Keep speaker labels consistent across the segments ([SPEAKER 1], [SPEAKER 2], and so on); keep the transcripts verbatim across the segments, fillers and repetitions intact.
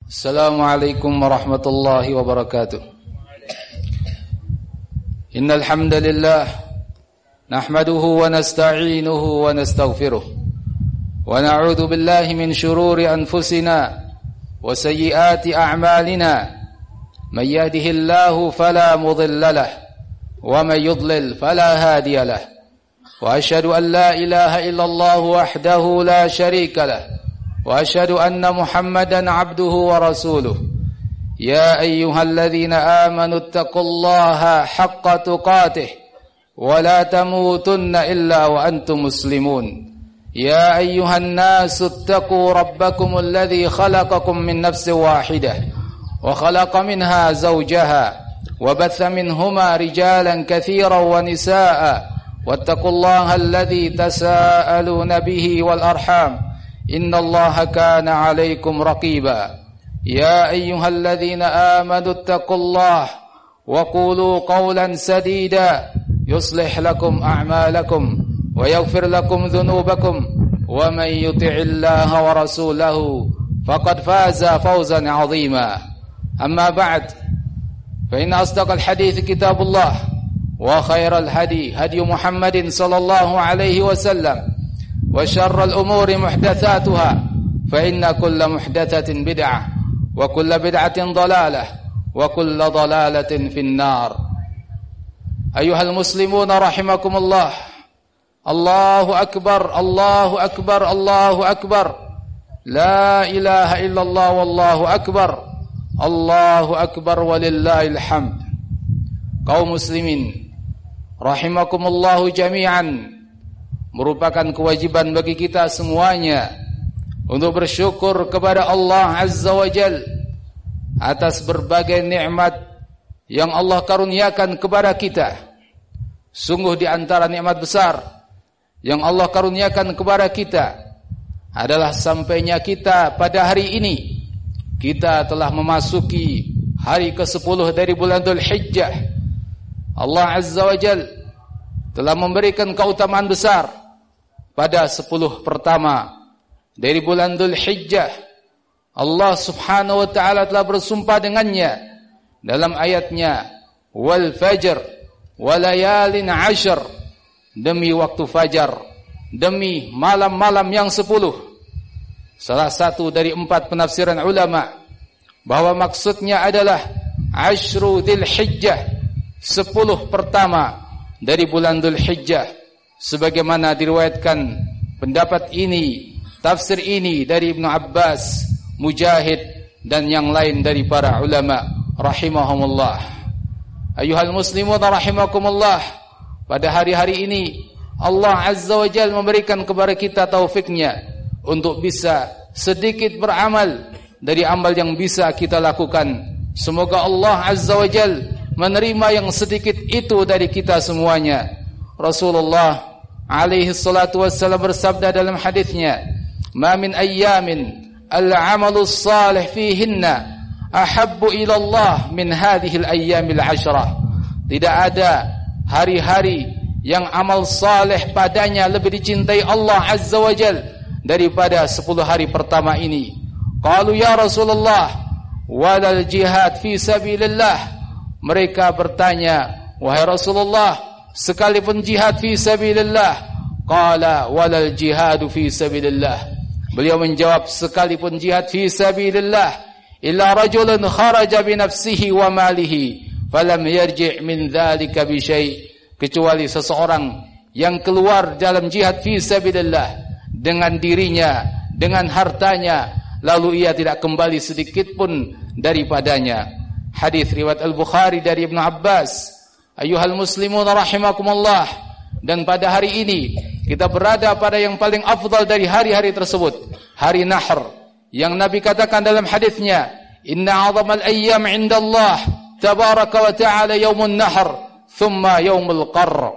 [SPEAKER 1] Assalamualaikum warahmatullahi wabarakatuh. Innal hamdalillah nahmaduhu wa nasta'inuhu wa nastaghfiruh wa na'udzu billahi min shururi anfusina wa sayyiati a'malina. May yahdihillahu fala mudilla lahu wa may yudlil fala hadiya lahu. Wa asyhadu an la ilaha illallah wahdahu la syarika lahu. وأشهد أن محمدا عبده ورسوله يا أيها الذين آمنوا اتقوا الله حق تقاته ولا تموتن إلا وأنتم مسلمون يا أيها الناس اتقوا ربكم الذي خلقكم من نفس واحدة وخلق منها زوجها وبث منهما رجالا كثيرا ونساء واتقوا الله الذي تساءلون به والأرحام إن الله كان عليكم رقيبا يا أيها الذين آمنوا اتقوا الله وقولوا قولا سديدا يصلح لكم أعمالكم ويغفر لكم ذنوبكم ومن يطع الله ورسوله فقد فاز فوزا عظيما أما بعد فإن أصدق الحديث كتاب الله وخير الهدي هدي محمد صلى الله عليه وسلم وشر الأمور محدثاتها فإن كل محدثة بدعة وكل بدعة ضلالة وكل ضلالة في النار. أيها المسلمون رحمكم الله. الله أكبر الله أكبر الله أكبر لا إله إلا الله والله أكبر الله أكبر ولله الحمد. Kaum muslimin rahimakumullahu jami'an, merupakan kewajiban bagi kita semuanya untuk bersyukur kepada Allah Azza wa Jal atas berbagai nikmat yang Allah karuniakan kepada kita. Sungguh di antara nikmat besar yang Allah karuniakan kepada kita adalah sampainya kita pada hari ini. Kita telah memasuki hari kesepuluh dari bulan Dzulhijjah. Allah Azza wa Jal telah memberikan keutamaan besar pada sepuluh pertama dari bulan Dzulhijjah. Allah Subhanahu wa taala telah bersumpah dengannya dalam ayatnya, wal fajr walayalin ashr, demi waktu fajar, demi malam-malam yang sepuluh. Salah satu dari empat penafsiran ulama bahwa maksudnya adalah ashru Dzulhijjah, sepuluh pertama dari bulan Dzulhijjah, sebagaimana diriwayatkan pendapat ini, tafsir ini dari Ibnu Abbas, Mujahid dan yang lain dari para ulama rahimahumullah. Ayuhal muslimun rahimakumullah, pada hari-hari ini Allah Azza wa Jalla memberikan kepada kita taufiknya untuk bisa sedikit beramal dari amal yang bisa kita lakukan. Semoga Allah Azza wa Jalla menerima yang sedikit itu dari kita semuanya. Rasulullah alaihi salatu wassalam bersabda dalam hadisnya, "Ma min ayyamin al-'amalu salih fihinna ahabbu ila Allah min hadhihi al-ayyamil 'ashrah." Tidak ada hari-hari yang amal saleh padanya lebih dicintai Allah Azza wa Jalla daripada sepuluh hari pertama ini. Qalu ya Rasulullah, walal jihad fi sabilillah. Mereka bertanya, wahai Rasulullah, sekalipun jihad fi sabilillah. Qala walal jihadu fi sabilillah. Beliau menjawab, sekalipun jihad fi sabilillah illa rajulun kharaja bi nafsihi wa malihi falam yarji' min dzalika bi syai', kecuali seseorang yang keluar dalam jihad fi sabilillah dengan dirinya, dengan hartanya, lalu ia tidak kembali sedikit pun daripadanya. Hadis riwayat Al-Bukhari dari Ibnu Abbas. Ayuhal muslimun rahimakumullah, dan pada hari ini kita berada pada yang paling afdal dari hari-hari tersebut, hari Nahr, yang Nabi katakan dalam hadisnya, inna 'azamal ayyam 'indallah tabaraka wa ta'ala yaumun nahr thumma yaumul qarr.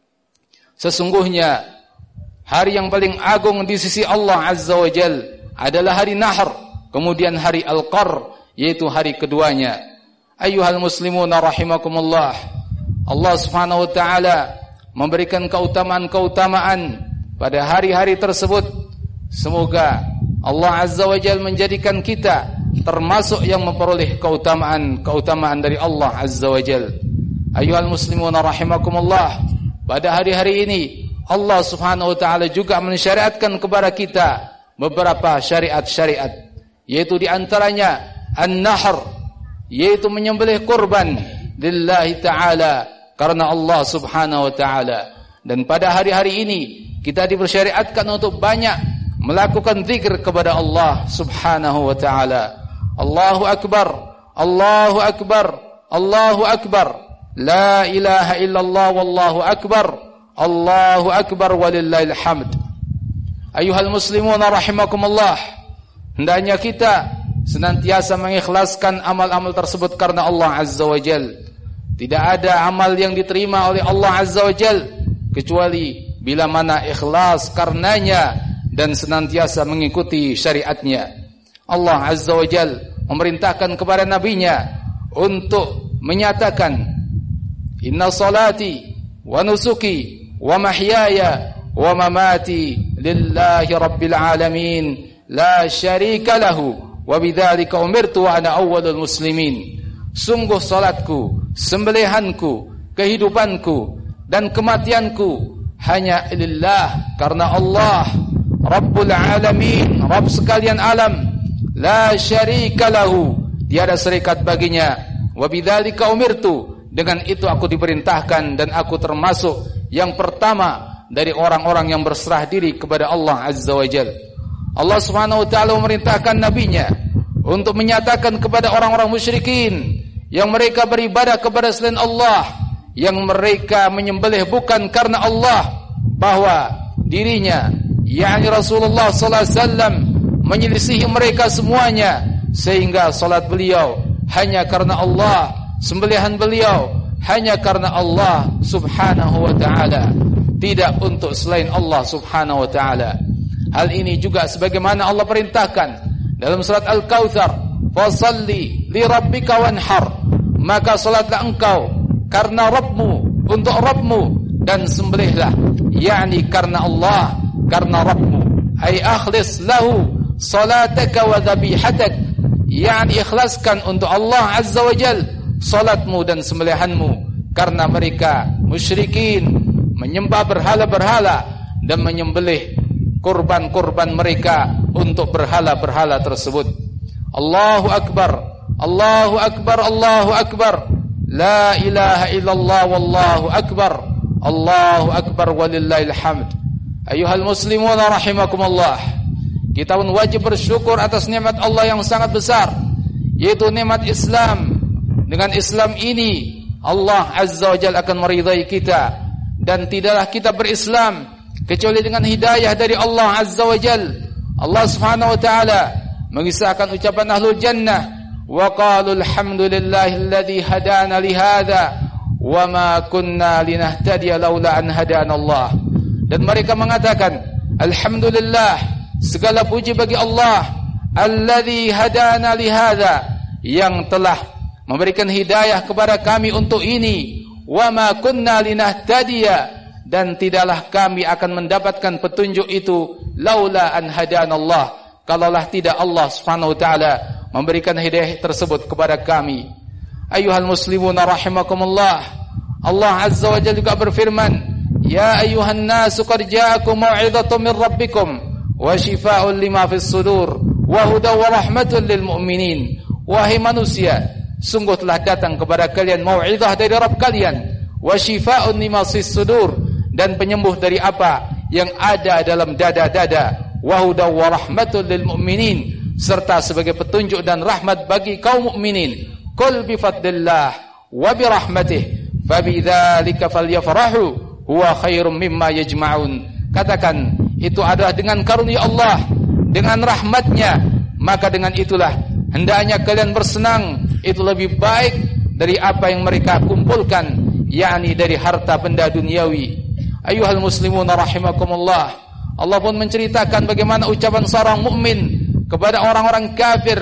[SPEAKER 1] Sesungguhnya hari yang paling agung di sisi Allah Azza wa Jal adalah hari Nahr, kemudian hari Al-Qarr, yaitu hari keduanya. Ayyuhal muslimuna rahimakumullah, Allah Subhanahu wa taala memberikan keutamaan-keutamaan pada hari-hari tersebut. Semoga Allah Azza wa Jalla menjadikan kita termasuk yang memperoleh keutamaan-keutamaan dari Allah Azza wa Jalla. Ayyuhal muslimun rahimakumullah, pada hari-hari ini Allah Subhanahu wa taala juga mensyariatkan kepada kita beberapa syariat-syariat, yaitu di antaranya an-nahr, yaitu menyembelih kurban lillahi taala karena Allah Subhanahu wa taala. Dan pada hari-hari ini kita dipersyariatkan untuk banyak melakukan zikir kepada Allah Subhanahu wa taala. Allahu akbar, Allahu akbar, Allahu akbar. La ilaha illallah wallahu akbar. Allahu akbar walillahil hamd. Ayuhal muslimun rahimakumullah, hendaknya kita senantiasa mengikhlaskan amal-amal tersebut karena Allah Azza wa Jalla. Tidak ada amal yang diterima oleh Allah Azza wa Jalla kecuali bila mana ikhlas karenanya dan senantiasa mengikuti syariatnya. Allah Azza wa Jalla memerintahkan kepada nabinya untuk menyatakan, inna salati wa nusuki wa mahyaya wa mamati lillahi rabbil alamin la syarika lahu wa bidzalika umirtu wa ana awwalul muslimin. Sungguh salatku, sembelihanku, kehidupanku dan kematianku hanya lillah, karena Allah Rabbul alamin, Rabb sekalian alam, la syarika lahu, tiada serikat baginya, wa bidzalika umirtu, dengan itu aku diperintahkan dan aku termasuk yang pertama dari orang-orang yang berserah diri kepada Allah Azza wa Jalla. Allah Subhanahu wa taala memerintahkan nabinya untuk menyatakan kepada orang-orang musyrikin yang mereka beribadah kepada selain Allah, yang mereka menyembelih bukan karena Allah, bahwa dirinya, yakni Rasulullah sallallahu alaihi wasallam, menyelisihi mereka semuanya, sehingga salat beliau hanya karena Allah, sembelihan beliau hanya karena Allah Subhanahu wa taala, tidak untuk selain Allah Subhanahu wa taala. Hal ini juga sebagaimana Allah perintahkan dalam surat Al-Kautsar, fasalli li rabbika wanhar, maka salatlah engkau karena Rabbmu, untuk Rabbmu, dan sembelihlah, yakni karena Allah, karena Rabbmu. Ay akhlis lahu salataka wa dhabihatak, yakni ikhlaskan untuk Allah Azza wa Jalla salatmu dan sembelihanmu, karena mereka musyrikin menyembah berhala-berhala dan menyembelih kurban-kurban mereka untuk berhala-berhala tersebut. Allahu akbar, Allahu akbar, Allahu akbar. La ilaha illallah wallahu akbar. Allahu akbar walillahil hamd. Ayuhal muslimun rahimakumullah, kita pun wajib bersyukur atas nikmat Allah yang sangat besar, yaitu nikmat Islam. Dengan Islam ini Allah Azza wa Jalla akan meridai kita, dan tidaklah kita berislam kecuali dengan hidayah dari Allah Azza wa Jalla. Allah Subhanahu wa taala mengisahkan ucapan ahlul jannah, wa qalu alhamdulillahilladzi hadana li hadza wa ma kunna linahtadiya laula an hadana Allah. Dan mereka mengatakan, alhamdulillah, segala puji bagi Allah, alladzi hadana li hadza, yang telah memberikan hidayah kepada kami untuk ini, wa ma kunna linahtadiya, dan tidaklah kami akan mendapatkan petunjuk itu laula an hadanallah, kalaulah tidak Allah Subhanahu wa taala memberikan hidayah tersebut kepada kami. Ayuhal muslimun rahimakumullah, Allah Azza wa Jalla juga berfirman, ya ayuhan nasu qad ja'akum mau'izatun min rabbikum wa shifaa'un lima fis sudur wa hudaw wa rahmatun lil mu'minin. Wahai manusia, sungguh telah datang kepada kalian mau'izah dari Rabb kalian, wa shifaa'un lima fis sudur, dan penyembuh dari apa yang ada dalam dada-dada, wa hudaw wa rahmatun lil mu'minin, serta sebagai petunjuk dan rahmat bagi kaum mukminin. Qul bi fadlillah wa bi rahmatih fabidzalika falyafrahu huwa khairum mimma yajma'un. Katakan, itu adalah dengan karunia Allah, dengan rahmatnya, maka dengan itulah hendaknya kalian bersenang, itu lebih baik dari apa yang mereka kumpulkan, yakni dari harta benda duniawi. Ayuhal muslimun rahimakumullah, Allah pun menceritakan bagaimana ucapan seorang mukmin kepada orang-orang kafir,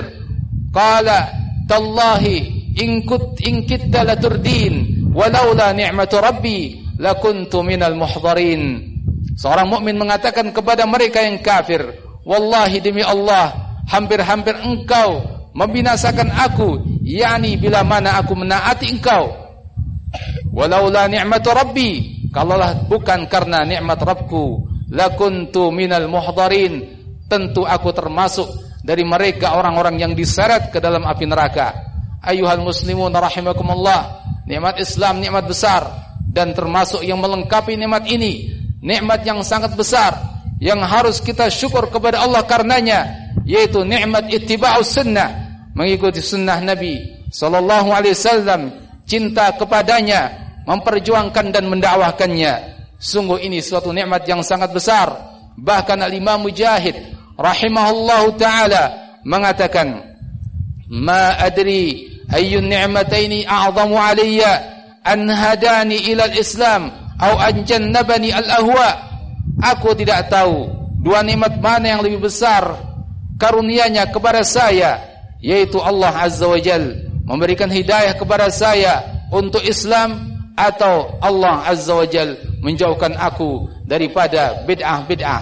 [SPEAKER 1] qala tallahi in kut in kitta laturdin walaula ni'matu rabbi lakuntu minal muhdharin. Seorang mukmin mengatakan kepada mereka yang kafir, wallahi demi Allah, hampir-hampir engkau membinasakan aku, yakni bila mana aku menaati engkau. Walaula ni'matu rabbi, kalaulah bukan karena nikmat Rabbku, lakuntu minal muhdharin, tentu aku termasuk dari mereka orang-orang yang diseret ke dalam api neraka. Ayuhal muslimun rahimakumullah, nikmat Islam nikmat besar, dan termasuk yang melengkapi nikmat ini, nikmat yang sangat besar yang harus kita syukur kepada Allah karenanya, yaitu nikmat ittiba'us sunnah, mengikuti sunnah Nabi sallallahu alaihi wasallam, cinta kepadanya, memperjuangkan dan mendakwahkannya. Sungguh ini suatu nikmat yang sangat besar. Bahkan Al-Imam Mujahid rahimahullahu taala mengatakan, "Ma adri ayyun ni'mataini a'zamu alayya an hadani ila al-Islam aw an jannabani al-ahwa." Aku tidak tahu dua nikmat mana yang lebih besar karunia-Nya kepada saya, yaitu Allah Azza wa Jalla memberikan hidayah kepada saya untuk Islam, atau Allah Azza wa Jalla menjauhkan aku daripada bid'ah-bid'ah.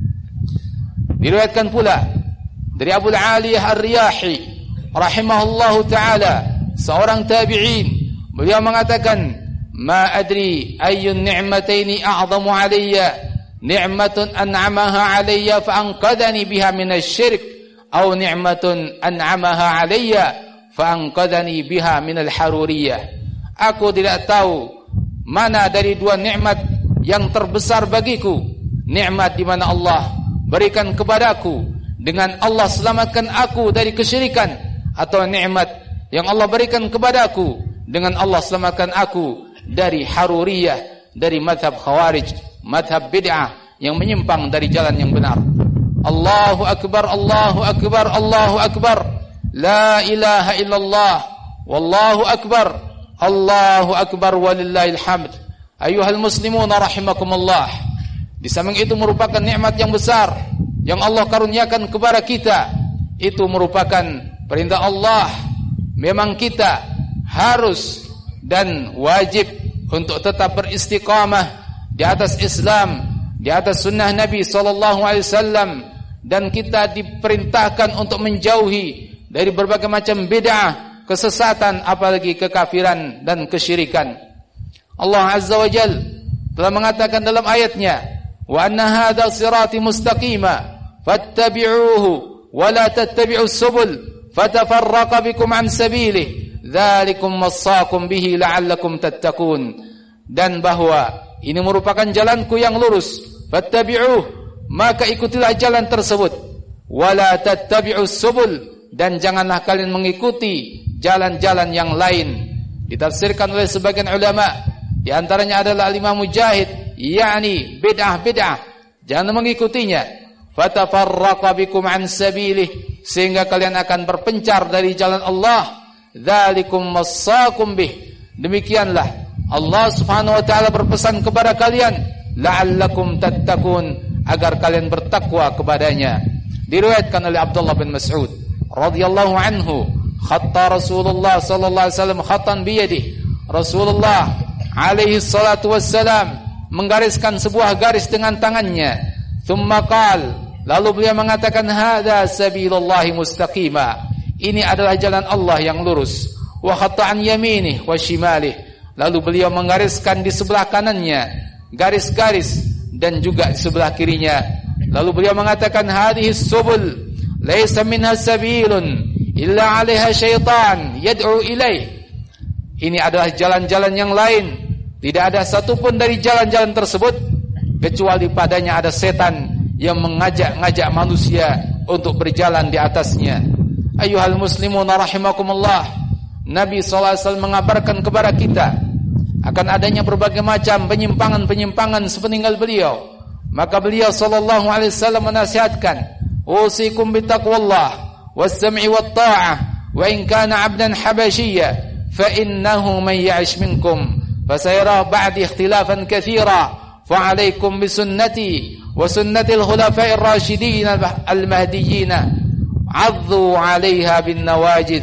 [SPEAKER 1] Diriwayatkan pula dari Abu Aliyah Ar-Riyahi rahimahullahu taala, seorang tabi'in, beliau mengatakan, "Ma adri ayyun ni'mataini a'zamu alayya, ni'matun an'amaha alayya fa anqadhani biha minasy-syirk, aw ni'matun an'amaha alayya fa anqadhani biha minal haruriyah." Aku tidak tahu mana dari dua nikmat yang terbesar bagiku, nikmat di mana Allah berikan kepadaku dengan Allah selamatkan aku dari kesyirikan, atau nikmat yang Allah berikan kepadaku dengan Allah selamatkan aku dari haruriyah, dari madhab khawarij, madhab bid'ah yang menyimpang dari jalan yang benar. Allahu akbar, Allahu akbar, Allahu akbar, la ilaha illallah, wallahu akbar, Allahu akbar walillahil hamd. Ayuhal muslimun rahimakumullah, di samping itu merupakan nikmat yang besar yang Allah karuniakan kepada kita. Itu merupakan perintah Allah. Memang kita harus dan wajib untuk tetap beristiqamah di atas Islam, di atas sunnah Nabi sallallahu alaihi wasallam, dan kita diperintahkan untuk menjauhi dari berbagai macam bid'ah, kesesatan, apalagi kekafiran dan kesyirikan. Allah Azza wa Jalla telah mengatakan dalam ayatnya, "Wa anna hadza sirati mustaqima fattabi'uhu wa la tattabi'us subul fatafarraqa bikum an sabilihi dzalikum wassaqum bihi la'allakum tattaqun." Dan bahwa ini merupakan jalanku yang lurus, fattabi'uh, maka ikutilah jalan tersebut, wa la tattabi'us subul, dan janganlah kalian mengikuti jalan-jalan yang lain. Ditafsirkan oleh sebagian ulama, di antaranya adalah Imam Mujahid, yakni bid'ah-bid'ah, jangan mengikutinya. Fatafarraqa bikum an sabilih, sehingga kalian akan berpencar dari jalan Allah. Dzalikum wassaqum bih, demikianlah Allah Subhanahu wa taala berpesan kepada kalian, la'allakum tattaqun, agar kalian bertakwa kepadanya. Diriwayatkan oleh Abdullah bin Mas'ud radhiyallahu anhu, khatta Rasulullah sallallahu alaihi wasallam khatan biyadihi. Rasulullah alaihi salatu wassalam menggariskan sebuah garis dengan tangannya. Tsumma qala, lalu beliau mengatakan, hadza sabilullahi mustaqima, ini adalah jalan Allah yang lurus. Wa khatta an yaminih wa shimalih, lalu beliau menggariskan di sebelah kanannya garis-garis dan juga di sebelah kirinya. Lalu beliau mengatakan, hadhihi subul laisa minha sabilun illa 'alaiha syaitan yad'u ilaih. Ini adalah jalan-jalan yang lain, tidak ada satupun dari jalan-jalan tersebut kecuali padanya ada setan yang mengajak-ngajak manusia untuk berjalan di atasnya. Ayyuhal muslimun rahimakumullah, Nabi sallallahu alaihi wasallam mengabarkan kepada kita akan adanya berbagai macam penyimpangan-penyimpangan sepeninggal beliau. Maka beliau sallallahu alaihi wasallam menasihatkan, usikum bittaqwallah was-sam'i wat-tha'ah wa in kana 'abdan habasyiyya fa innahu man ya'ish minkum fasayara ba'di ikhtilafan katsira fa 'alaikum bisunnati wa sunnatil khulafa'ir rasyidin al-mahdiyyin 'addu 'alaiha bin nawajid.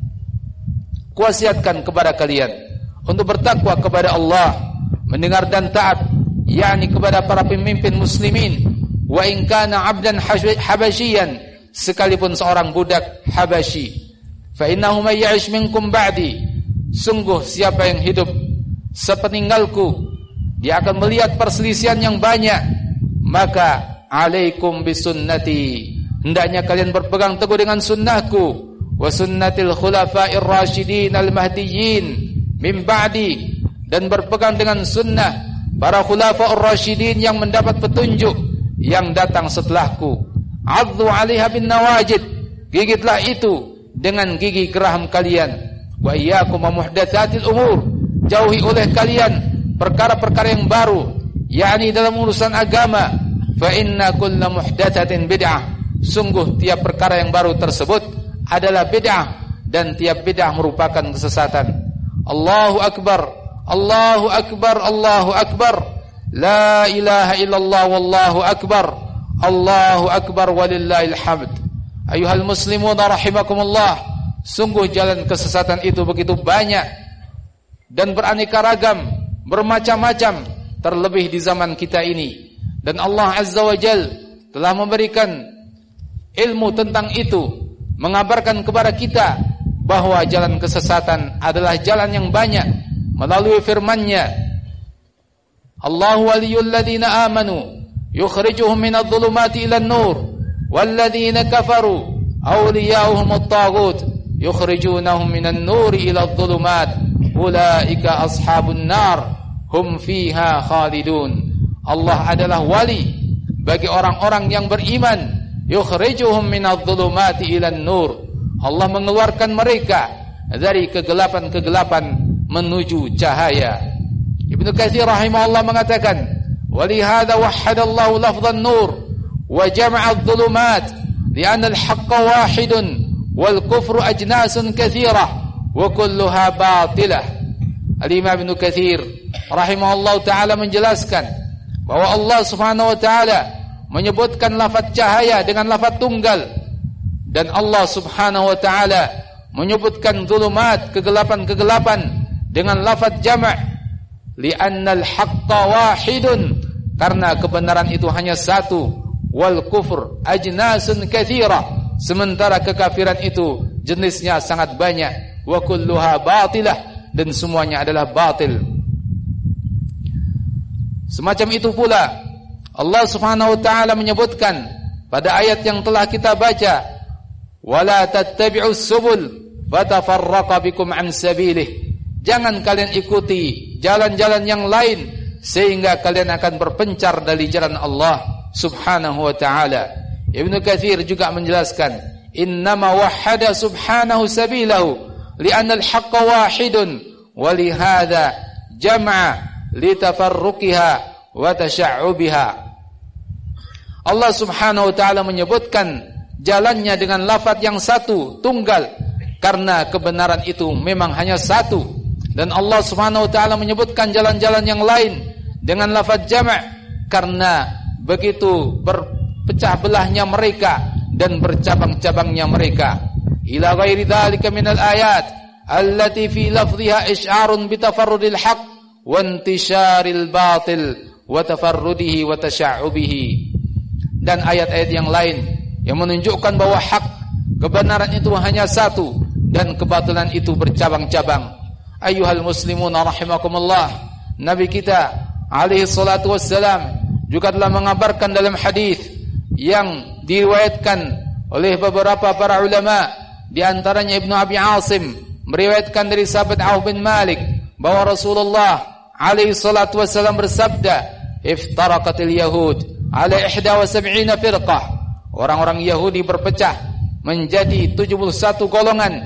[SPEAKER 1] Kuwasiatkan kepada kalian untuk bertakwa kepada Allah, mendengar dan taat, yakni kepada para pemimpin muslimin. Wa in kana 'abdan habasyian, sekalipun seorang budak Habasyi. Fa innahu may ya'ish minkum ba'di, sungguh siapa yang hidup sepeninggalku dia akan melihat perselisihan yang banyak. Maka alaikum bisunnati, hendaknya kalian berpegang teguh dengan sunnahku, wa sunnatil khulafa'ir rasyidin al-mahdiyyin min ba'di, dan berpegang dengan sunnah para khulafa'ur rasyidin yang mendapat petunjuk yang datang setelahku. Adzu 'alaiha bin nawajid, gigitlah itu dengan gigi geraham kalian. Wa iyyakum muhdatsatil umur, jauhi oleh kalian perkara-perkara yang baru, yakni dalam urusan agama. Fa inna kulla muhdatsatin bid'ah, sungguh tiap perkara yang baru tersebut adalah bid'ah, dan tiap bid'ah merupakan kesesatan. Allahu akbar, Allahu akbar, Allahu akbar, la ilaha illallah wallahu akbar, Allahu akbar walillahil hamd. Ayuhal muslimun rahimakumullah, sungguh jalan kesesatan itu begitu banyak dan beraneka ragam, bermacam-macam, terlebih di zaman kita ini. Dan Allah Azza wa Jal telah memberikan ilmu tentang itu, mengabarkan kepada kita bahwa jalan kesesatan adalah jalan yang banyak melalui firman-Nya. Allahu waliyul ladzina amanu yukhrijuhum minadh dhulumati ilan nur walladzina kafaru awliya'uhumut taghut yukhrijunahum minan nuri iladh dhulumat ulaika ashabun nar hum fiha khalidun. Allah adalah wali bagi orang-orang yang beriman, yukhrijuhum minadh dhulumati ilan nur, Allah mengeluarkan mereka dari kegelapan-kegelapan menuju cahaya. Ibnu Katsir rahimahullah mengatakan, walihada wahhadallahu lafdhan nur wa jama'a adh-dhulumat li'anna al-haqqa wahidun wal kufru ajnasun katsirah wa kulluha batilah. Al-Imam Ibnu Katsir rahimahullah taala menjelaskan bahwa Allah Subhanahu wa taala menyebutkan lafaz cahaya dengan lafaz tunggal, dan Allah Subhanahu wa taala menyebutkan zulumat, kegelapan-kegelapan, dengan lafaz jama', li'annal haqqa wahidun, karena kebenaran itu hanya satu, wal kufur ajnasun katsira, sementara kekafiran itu jenisnya sangat banyak, wa kulluha batilah, dan semuanya adalah batil. Semacam itu pula Allah Subhanahu wa taala menyebutkan pada ayat yang telah kita baca, wala tattabi'us subul fatafarraqa bikum an sabilih, jangan kalian ikuti jalan-jalan yang lain sehingga kalian akan berpencar dari jalan Allah Subhanahu wa taala. Ibnu Katsir juga menjelaskan, innama wahhada subhanahu sabilahu li'anna al-haqqa wahidun wa lihadza jama'a litafarruqiha wa tasya'ubiha. Allah Subhanahu wa taala menyebutkan jalannya dengan lafaz yang satu, tunggal, karena kebenaran itu memang hanya satu, dan Allah Subhanahu wa taala menyebutkan jalan-jalan yang lain dengan lafaz jama' karena begitu berpecah belahnya mereka dan bercabang-cabangnya mereka. Ila ghairi dzalika minal ayat allati fi lafdhiha isy'arun bitafarrudil haqq wa intisyaril batil wa tafarrudihi wa tasya'ubihi, dan ayat-ayat yang lain yang menunjukkan bahwa hak, kebenaran itu hanya satu dan kebatilan itu bercabang-cabang. Ayyuhal muslimun rahimakumullah, Nabi kita alaihi salatu wassalam juga telah mengabarkan dalam hadis yang diriwayatkan oleh beberapa para ulama, di antaranya Ibnu Abi Asim meriwayatkan dari sahabat Auf bin Malik bahwa Rasulullah alaihi salatu wassalam bersabda, iftaraqatil yahud ala ihda wa sab'ina firqah, orang-orang Yahudi berpecah menjadi tujuh puluh satu golongan,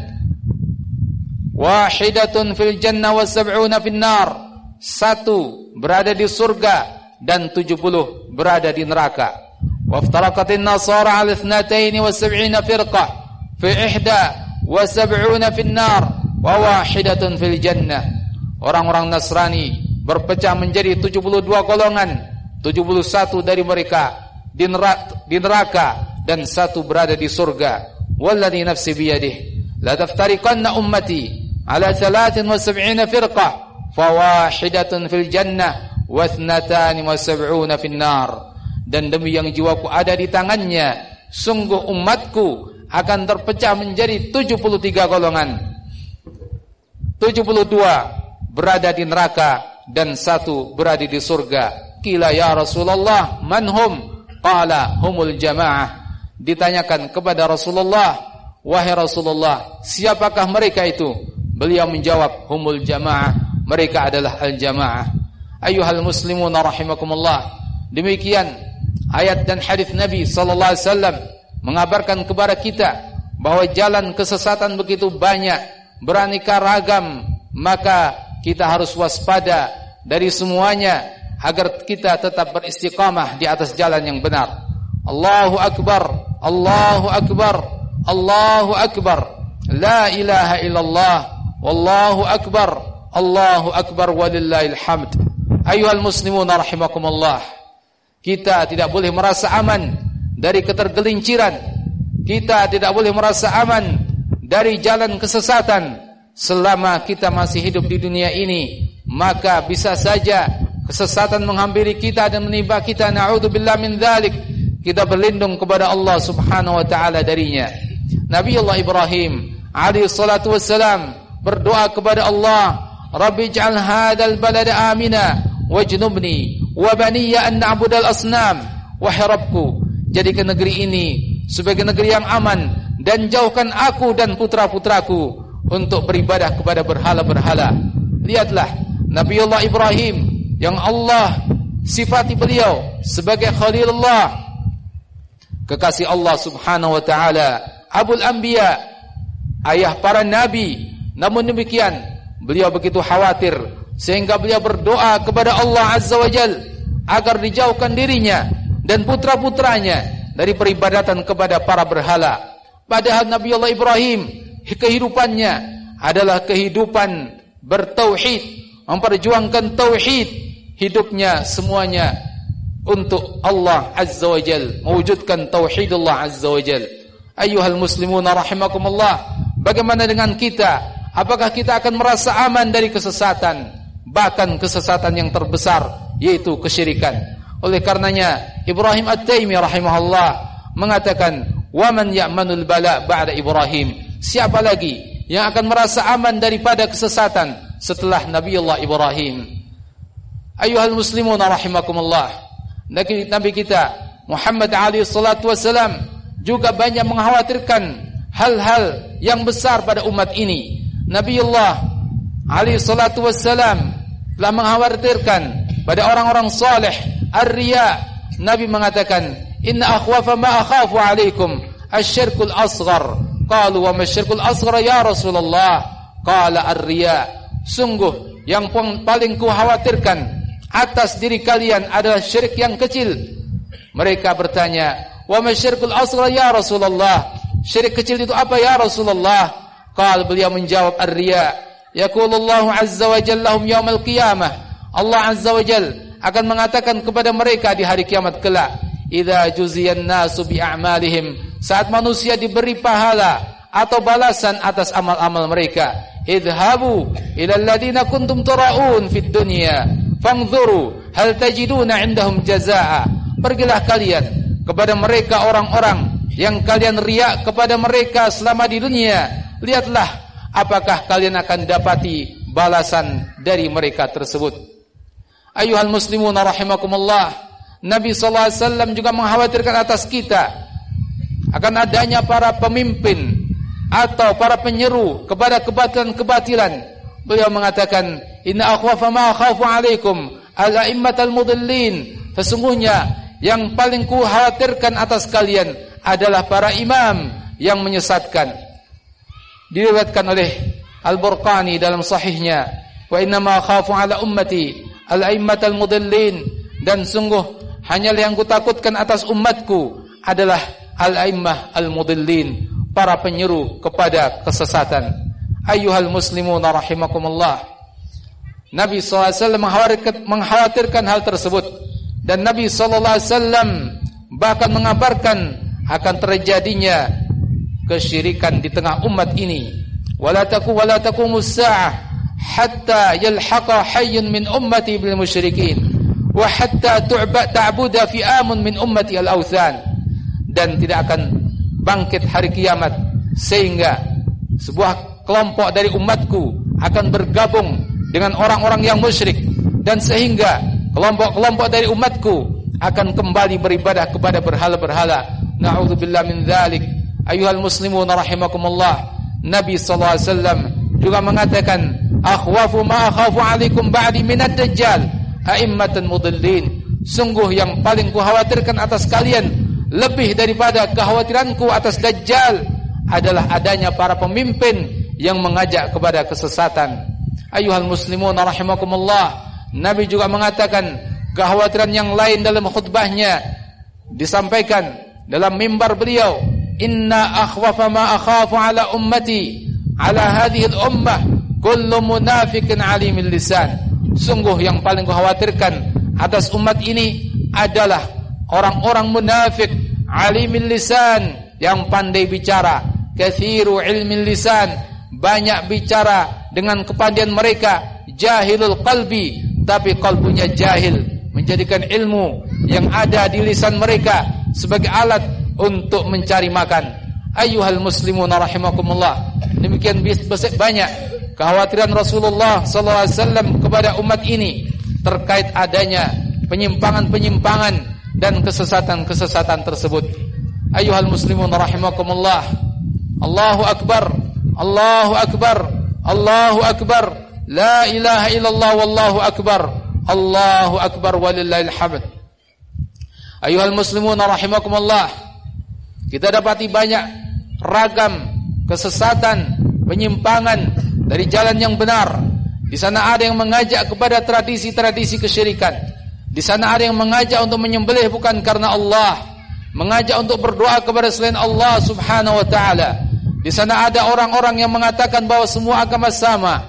[SPEAKER 1] wahidatun fil jannah wa sab'una fin nar, satu berada di surga dan tujuh puluh berada di neraka. Waftaraqatin nasara ala ithnatayn wa sab'ina firqah fi ihda wa sab'una fin nar wa wahidatun fil jannah, orang-orang Nasrani berpecah menjadi tujuh puluh dua golongan, tujuh puluh satu dari mereka di neraka dan satu berada di surga. Walladzi nafsi biyadihi la taftariqanna ummati ala thalathin wa sab'ina firqah fawahidatun fil jannah wa ithnatan wa sab'una fin nar, dan demi yang jiwaku ada di tangannya, sungguh umatku akan terpecah menjadi tujuh puluh tiga golongan. tujuh puluh dua berada di neraka dan satu berada di surga. Qila ya Rasulullah, man hum? Qala humul jamaah. Ditanyakan kepada Rasulullah, wahai Rasulullah, siapakah mereka itu? Beliau menjawab, humul jamaah, mereka adalah al-jamaah. Ayyuhal muslimun rahimakumullah. Demikian ayat dan hadis Nabi sallallahu alaihi wasallam mengabarkan kepada kita bahwa jalan kesesatan begitu banyak, beraneka ragam, maka kita harus waspada dari semuanya agar kita tetap beristiqamah di atas jalan yang benar. Allahu akbar, Allahu akbar, Allahu akbar, la ilaha illallah, wallahu akbar, Allahu akbar walillahil hamd. Ayyuhal muslimun rahimakumullah. Kita tidak boleh merasa aman dari ketergelinciran. Kita tidak boleh merasa aman dari jalan kesesatan selama kita masih hidup di dunia ini. Maka bisa saja kesesatan menghampiri kita dan menimpa kita. Na'udzubillah min dzalik. Kita berlindung kepada Allah Subhanahu wa taala darinya. Nabi Allah Ibrahim alaihi salatu wassalam berdoa kepada Allah, Rabbi ij'al hadzal balada amina wajnubni wa baniya an na'budal asnam. Wahai Rabbku, jadikan negeri ini sebagai negeri yang aman dan jauhkan aku dan putra-putraku untuk beribadah kepada berhala-berhala. Lihatlah Nabiullah Ibrahim yang Allah sifati beliau sebagai Khalilullah, kekasih Allah Subhanahu wa taala, Abul Anbiya, ayah para nabi. Namun demikian beliau begitu khawatir sehingga beliau berdoa kepada Allah Azza wa Jal agar dijauhkan dirinya dan putra-putranya dari peribadatan kepada para berhala. Padahal Nabi Allah Ibrahim kehidupannya adalah kehidupan bertauhid, memperjuangkan tauhid, hidupnya semuanya untuk Allah Azza wa Jal, mewujudkan tauhidullah Azza wa Jal. Ayyuhal muslimun rahimakumullah. Bagaimana dengan kita? Apakah kita akan merasa aman dari kesesatan? Bahkan kesesatan yang terbesar, yaitu kesyirikan. Oleh karenanya Ibrahim At-Taimi rahimahullah mengatakan, "Waman ya'manul bala ba'da Ibrahim?" Siapa lagi yang akan merasa aman daripada kesesatan setelah Nabiullah Ibrahim? Ayyuhal muslimun rahimakumullah. Nabi kita Muhammad alaihi salatu wassalam juga banyak mengkhawatirkan hal-hal yang besar pada umat ini. Nabiullah alaihi salatu wassalam telah mengkhawatirkan pada orang-orang saleh ar-riya. Nabi mengatakan, "Inna akhwafa ma akhafu alaikum asy-syirkul asghar." Qalu wa ma asy-syirkul asghar ya Rasulullah? Qala ar-riya. Sungguh yang paling kukhawatirkan atas diri kalian adalah syirik yang kecil. Mereka bertanya, "Wa ma syirkul asghar ya Rasulullah?" Syirik kecil itu apa ya Rasulullah? Qal, beliau menjawab, ar-riya. Yaqulullahu azza wa jalla hum yaumal qiyamah. Allah azza wa jalla akan mengatakan kepada mereka di hari kiamat kelak, "Idza juziyan nasu bi a'malihim." Saat manusia diberi pahala atau balasan atas amal-amal mereka, "Idhabu ila alladziina kuntum turaun fid dunya. Fangzuru hal tajiduna indahum jazaa." Pergilah kalian kepada mereka orang-orang yang kalian riak kepada mereka selama di dunia. Lihatlah apakah kalian akan dapati balasan dari mereka tersebut. Ayyuhal muslimun rahimakumullah. Nabi sallallahu alaihi wasallam juga mengkhawatirkan atas kita akan adanya para pemimpin atau para penyeru kepada kebatilan-kebatilan. Beliau mengatakan, "Inna akhwafa ma akhafu alaikum al-a'immatal mudillin." Sesungguhnya yang paling ku khawatirkan atas kalian adalah para imam yang menyesatkan. Diriwayatkan oleh Al-Burqani dalam sahihnya, "Wa inna ma akhafu ala ummati al-a'immatal mudillin." Dan sungguh hanyalah yang kutakutkan atas umatku adalah al-a'immah al-mudillin, para penyeru kepada kesesatan. Ayyuhal muslimun rahimakumullah. Nabi sallallahu alaihi wasallam mengkhawatirkan hal tersebut, dan Nabi sallallahu alaihi wasallam bahkan mengabarkan akan terjadinya kesyirikan di tengah umat ini. Wala taku wala taqumus saa'ah hatta yalhaqa hayyun min ummati bil musyrikin wa hatta tu'ba ta'buda fi amun min ummati al-awthan. Dan tidak akan bangkit hari kiamat, sehingga sebuah kelompok dari umatku akan bergabung dengan orang-orang yang musyrik, dan sehingga kelompok-kelompok dari umatku akan kembali beribadah kepada berhala-berhala. Na'udzubillah min dzalik. Ayyuhal muslimun rahimakumullah. Nabi sallallahu alaihi wasallam juga mengatakan, akhwafu ma akhafu alaikum ba'di minad dajjal a'immatan mudillin. Sungguh yang paling kukhawatirkan atas kalian lebih daripada kekhawatiranku atas dajjal adalah adanya para pemimpin yang mengajak kepada kesesatan. Ayyuhal muslimun rahimakumullah. Nabi juga mengatakan kekhawatiran yang lain dalam khutbahnya, disampaikan dalam mimbar beliau, inna akhwafa ma akhafu ala ummati ala hadhihi al-ummah kullu munafiqin alimil lisan. Sungguh yang paling kukhawatirkan atas umat ini adalah orang-orang munafik alimil lisan, yang pandai bicara, kathiru ilmil lisan, banyak bicara dengan kepandaian mereka, jahilul qalbi, tapi kalbunya jahil, menjadikan ilmu yang ada di lisan mereka sebagai alat untuk mencari makan. Ayyuhal muslimun rahimakumullah. Demikian banyak kekhawatiran Rasulullah sallallahu alaihi wasallam kepada umat ini terkait adanya penyimpangan-penyimpangan dan kesesatan-kesesatan tersebut. Ayyuhal muslimun rahimakumullah. Allahu akbar, Allahu akbar, Allahu akbar, la ilaha illallah wallahu akbar, Allahu akbar walillahil hamd. Ayyuhal muslimun rahimakumullah. Kita dapati banyak ragam kesesatan, penyimpangan dari jalan yang benar. Di sana ada yang mengajak kepada tradisi-tradisi kesyirikan. Di sana ada yang mengajak untuk menyembelih bukan karena Allah, mengajak untuk berdoa kepada selain Allah subhanahu wa ta'ala. Di sana ada orang-orang yang mengatakan bahwa semua agama sama.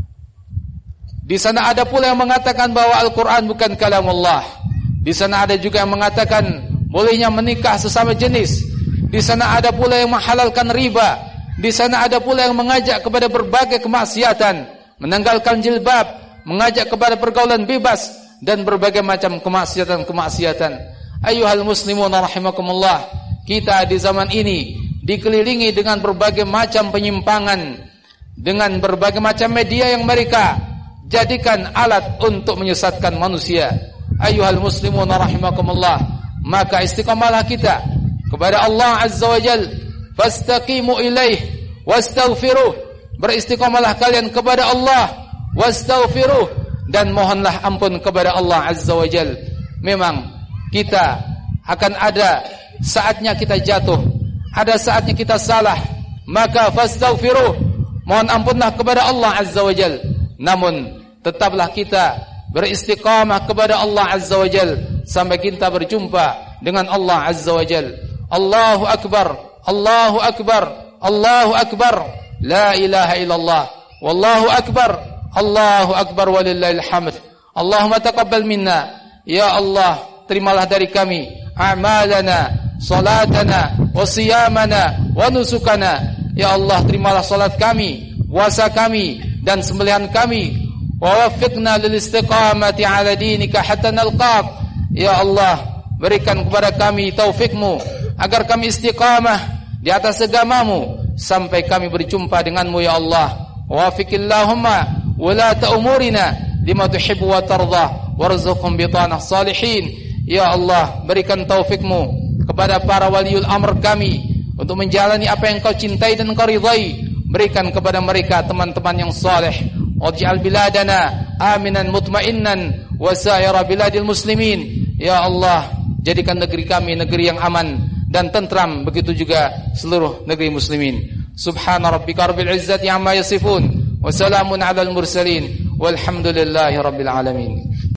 [SPEAKER 1] Di sana ada pula yang mengatakan bahwa Al-Quran bukan kalam Allah. Di sana ada juga yang mengatakan bolehnya menikah sesama jenis. Di sana ada pula yang menghalalkan riba. Di sana ada pula yang mengajak kepada berbagai kemaksiatan, menanggalkan jilbab, mengajak kepada pergaulan bebas, dan berbagai macam kemaksiatan-kemaksiatan. Ayyuhal muslimun rahimakumullah. Kita di zaman ini dikelilingi dengan berbagai macam penyimpangan, dengan berbagai macam media yang mereka jadikan alat untuk menyesatkan manusia. Ayyuhal muslimun rahimakumullah. Maka istiqamalah kita kepada Allah azza wa jal, fastaqimu ilaih wastaghfiruh. Beristiqamalah kalian kepada Allah, wastaghfiruh, dan mohonlah ampun kepada Allah azza wa jal. Memang kita akan ada saatnya kita jatuh, ada saatnya kita salah, maka fastaghfiruh, mohon ampunlah kepada Allah azza wa jal. Namun tetaplah kita beristiqamah kepada Allah azza wa jal sampai kita berjumpa dengan Allah azza wa jal. Allahu akbar, Allahu akbar, Allahu akbar, la ilaha illallah, wallahu akbar, Allahu akbar walillahil hamd. Allahumma taqabbal minna, ya Allah, terimalah dari kami a'malana, salatana, wa siyamana, wa nusukana. Ya Allah, terimalah salat kami, puasa kami, dan sembelihan kami. Wa waffiqna lil istiqamati ala dinika hatta nalqaq. Ya Allah, berikan kepada kami taufikmu agar kami istiqamah di atas agamamu sampai kami berjumpa denganmu ya Allah. Wafiqillahumma wulata umurina lima tuhibbu wa tardah warzuqhum bitanah salihin. Ya Allah, berikan taufikmu kepada para waliul amr kami untuk menjalani apa yang kau cintai dan kau ridai. Berikan kepada mereka teman-teman yang saleh. Waj'al biladana aminan mutmainnan wa sa'ira biladil muslimin. Ya Allah, jadikan negeri kami negeri yang aman dan tentram, begitu juga seluruh negeri muslimin. Subhana rabbika rabbil izzati amma yasifun wa salamun alal mursalin walhamdulillahi rabbil alamin.